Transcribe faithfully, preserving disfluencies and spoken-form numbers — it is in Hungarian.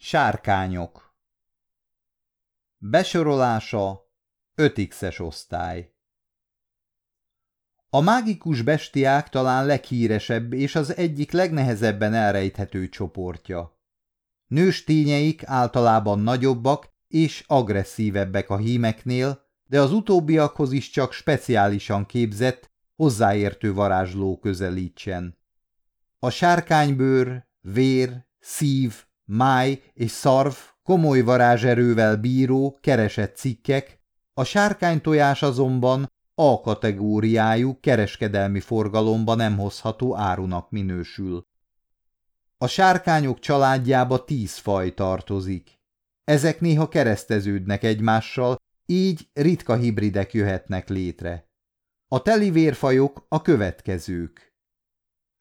Sárkányok. Besorolása öt xes osztály. A mágikus bestiák talán leghíresebb és az egyik legnehezebben elrejthető csoportja. Nőstényeik általában nagyobbak és agresszívebbek a hímeknél, de az utóbbiakhoz is csak speciálisan képzett, hozzáértő varázsló közelítsen. A sárkánybőr, vér, szív, máj és szarv komoly varázserővel bíró, keresett cikkek, a sárkánytojás azonban A kategóriájú kereskedelmi forgalomba nem hozható árunak minősül. A sárkányok családjába tíz faj tartozik. Ezek néha kereszteződnek egymással, így ritka hibridek jöhetnek létre. A telivérfajok a következők.